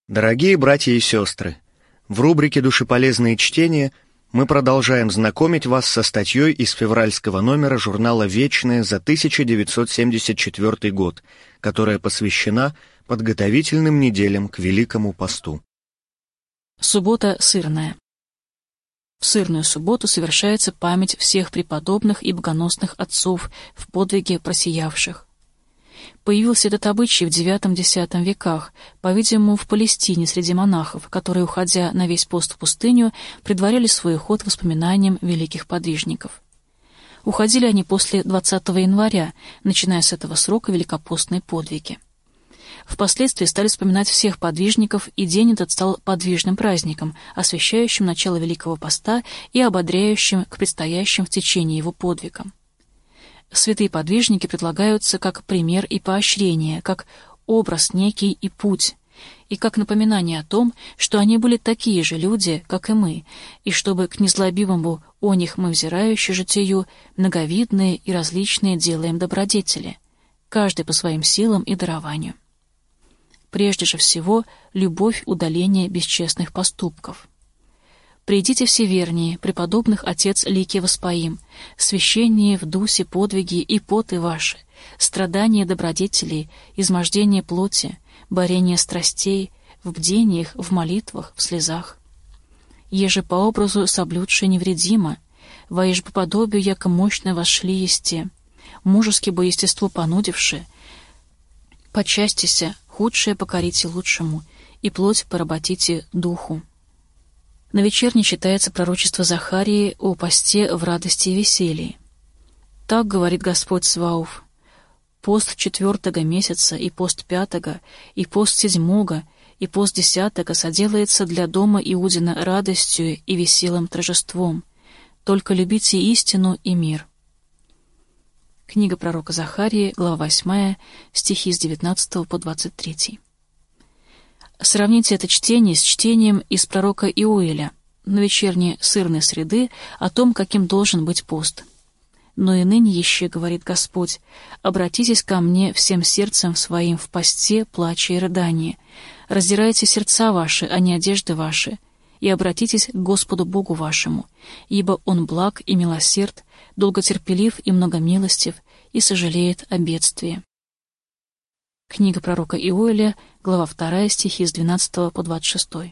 Дорогие братья и сестры, в рубрике «Душеполезные чтения» мы продолжаем знакомить вас со статьей из февральского номера журнала «Вечное» за 1974 год, которая посвящена подготовительным неделям к Великому посту. Суббота сырная. В сырную субботу совершается память всех преподобных и богоносных отцов в подвиге просиявших. Появился этот обычай в IX-X веках, по-видимому, в Палестине среди монахов, которые, уходя на весь пост в пустыню, предваряли свой уход воспоминаниям великих подвижников. Уходили они после 20 января, начиная с этого срока великопостные подвиги. Впоследствии стали вспоминать всех подвижников, и день этот стал подвижным праздником, освящающим начало Великого поста и ободряющим к предстоящим в течение его подвигам. Святые подвижники предлагаются как пример и поощрение, как образ некий и путь, и как напоминание о том, что они были такие же люди, как и мы, и чтобы к незлобивому о них мы взирающие житию многовидные и различные делаем добродетели, каждый по своим силам и дарованию. Прежде же всего, любовь удаления бесчестных поступков. «Придите все вернее, преподобных отец лики воспоим, священнее в дусе подвиги и поты ваши, страдания добродетелей, измождение плоти, борение страстей, в бдениях, в молитвах, в слезах. Еже по образу соблюдшие невредимо, воеже по подобию, яко мощно вошли есте, мужески бо естество понудивши, почастися, худшее покорите лучшему, и плоть поработите духу». На вечерне читается пророчество Захарии о посте в радости и веселье. «Так говорит Господь Саваоф: пост 4 месяца, и пост 5, и пост 7, и пост 10 соделается для дома Иудина радостью и веселым торжеством. Только любите истину и мир». Книга пророка Захарии, глава 8, стихи с 19 по 23. Сравните это чтение с чтением из пророка Иоэля на вечерней сырной среды о том, каким должен быть пост. «Но и ныне еще, говорит Господь, обратитесь ко мне всем сердцем своим в посте, плача и рыдании, раздирайте сердца ваши, а не одежды ваши, и обратитесь к Господу Богу вашему, ибо Он благ и милосерд, долготерпелив и многомилостив, и сожалеет о бедствии». Книга пророка Иоэля, глава 2, стихи с 12 по 26.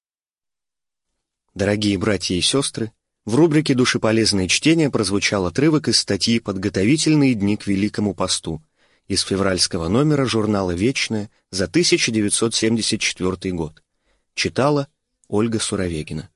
Дорогие братья и сестры, в рубрике «Душеполезные чтения» прозвучал отрывок из статьи «Подготовительные дни к Великому посту» из февральского номера журнала «Вечное» за 1974 год. Читала Ольга Суровегина.